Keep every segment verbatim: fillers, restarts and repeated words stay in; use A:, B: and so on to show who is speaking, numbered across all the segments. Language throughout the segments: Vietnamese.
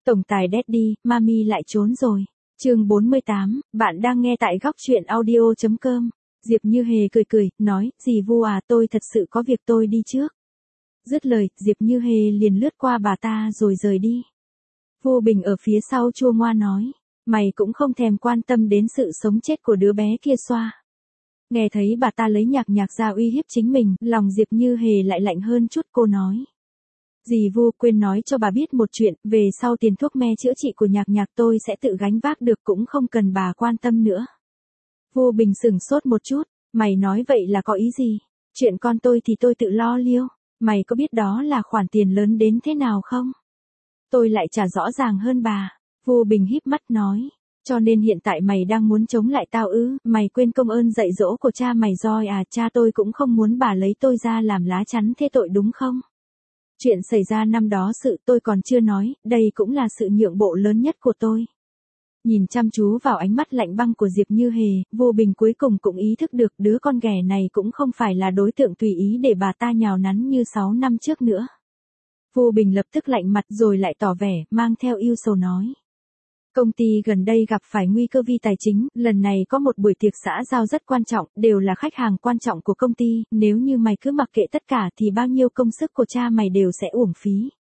A: Tổng tài Daddy, Mami lại trốn rồi. Chương bốn mươi tám, bạn đang nghe tại góc truyện audio chấm com. Diệp Như Hề cười cười, nói, dì Vu à, tôi thật sự có việc tôi đi trước. Dứt lời, Diệp Như Hề liền lướt qua bà ta rồi rời đi. Vu Bình ở phía sau chua ngoa nói, mày cũng không thèm quan tâm đến sự sống chết của đứa bé kia xoa. Nghe thấy bà ta lấy nhạc nhạc ra uy hiếp chính mình, lòng Diệp Như Hề lại lạnh hơn chút, cô nói. Dì Vu quên nói cho bà biết một chuyện, về sau tiền thuốc me chữa trị của nhạc nhạc tôi sẽ tự gánh vác được, cũng không cần bà quan tâm nữa. Vu Bình sửng sốt một chút, mày nói vậy là có ý gì? Chuyện con tôi thì tôi tự lo liêu, mày có biết đó là khoản tiền lớn đến thế nào không? Tôi lại trả rõ ràng hơn bà. Vu Bình híp mắt nói, cho nên hiện tại mày đang muốn chống lại tao ư? Mày quên công ơn dạy dỗ của cha mày rồi à? Cha tôi cũng không muốn bà lấy tôi ra làm lá chắn thế tội đúng không? Chuyện xảy ra năm đó sự tôi còn chưa nói, đây cũng là sự nhượng bộ lớn nhất của tôi. Nhìn chăm chú vào ánh mắt lạnh băng của Diệp Như Hề, Vu Bình cuối cùng cũng ý thức được đứa con ghẻ này cũng không phải là đối tượng tùy ý để bà ta nhào nắn như sáu năm trước nữa. Vu Bình lập tức lạnh mặt rồi lại tỏ vẻ, mang theo ưu sầu nói. Công ty gần đây gặp phải nguy cơ vi tài chính, lần này có một buổi tiệc xã giao rất quan trọng, đều là khách hàng quan trọng của công ty, nếu như mày cứ mặc kệ tất cả thì bao nhiêu công sức của cha mày đều sẽ uổng phí.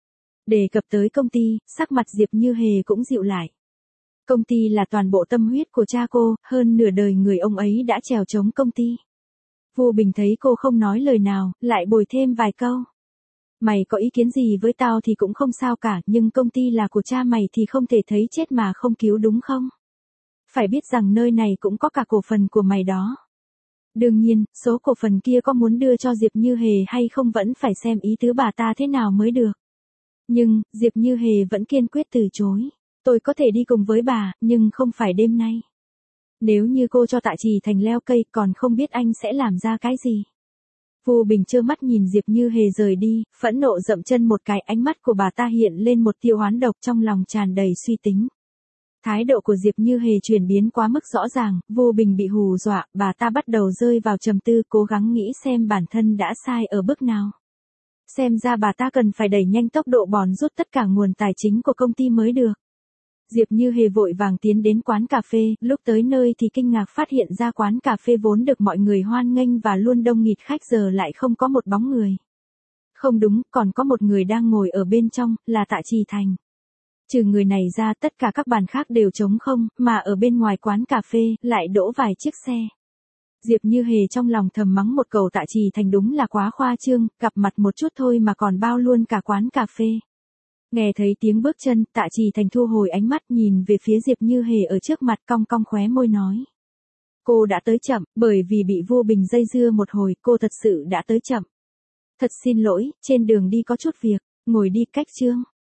A: Đề cập tới công ty, sắc mặt Diệp Như Hề cũng dịu lại. Công ty là toàn bộ tâm huyết của cha cô, hơn nửa đời người ông ấy đã trèo chống công ty. Vu Bình thấy cô không nói lời nào, lại bồi thêm vài câu. Mày có ý kiến gì với tao thì cũng không sao cả, nhưng công ty là của cha mày thì không thể thấy chết mà không cứu đúng không? Phải biết rằng nơi này cũng có cả cổ phần của mày đó. Đương nhiên, số cổ phần kia có muốn đưa cho Diệp Như Hề hay không vẫn phải xem ý tứ bà ta thế nào mới được. Nhưng, Diệp Như Hề vẫn kiên quyết từ chối. Tôi có thể đi cùng với bà, nhưng không phải đêm nay. Nếu như cô cho Tạ Trì Thành leo cây, còn không biết anh sẽ làm ra cái gì. Vu Bình trơ mắt nhìn Diệp Như Hề rời đi, phẫn nộ dậm chân một cái, ánh mắt của bà ta hiện lên một tia oán độc, trong lòng tràn đầy suy tính. Thái độ của Diệp Như Hề chuyển biến quá mức rõ ràng, Vu Bình bị hù dọa, bà ta bắt đầu rơi vào trầm tư, cố gắng nghĩ xem bản thân đã sai ở bước nào. Xem ra bà ta cần phải đẩy nhanh tốc độ bòn rút tất cả nguồn tài chính của công ty mới được. Diệp Như Hề vội vàng tiến đến quán cà phê, lúc tới nơi thì kinh ngạc phát hiện ra quán cà phê vốn được mọi người hoan nghênh và luôn đông nghịt khách giờ lại không có một bóng người. Không đúng, còn có một người đang ngồi ở bên trong, là Tạ Trì Thành. Trừ người này ra tất cả các bàn khác đều trống không, mà ở bên ngoài quán cà phê, lại đỗ vài chiếc xe. Diệp Như Hề trong lòng thầm mắng một câu, Tạ Trì Thành đúng là quá khoa trương, gặp mặt một chút thôi mà còn bao luôn cả quán cà phê. Nghe thấy tiếng bước chân, Tạ Trì Thành thu hồi ánh mắt nhìn về phía Diệp Như Hề ở trước mặt, cong cong khóe môi nói. Cô đã tới chậm, bởi vì bị Vu Bình dây dưa một hồi, cô thật sự đã tới chậm. Thật xin lỗi, trên đường đi có chút việc, ngồi đi, cách chương.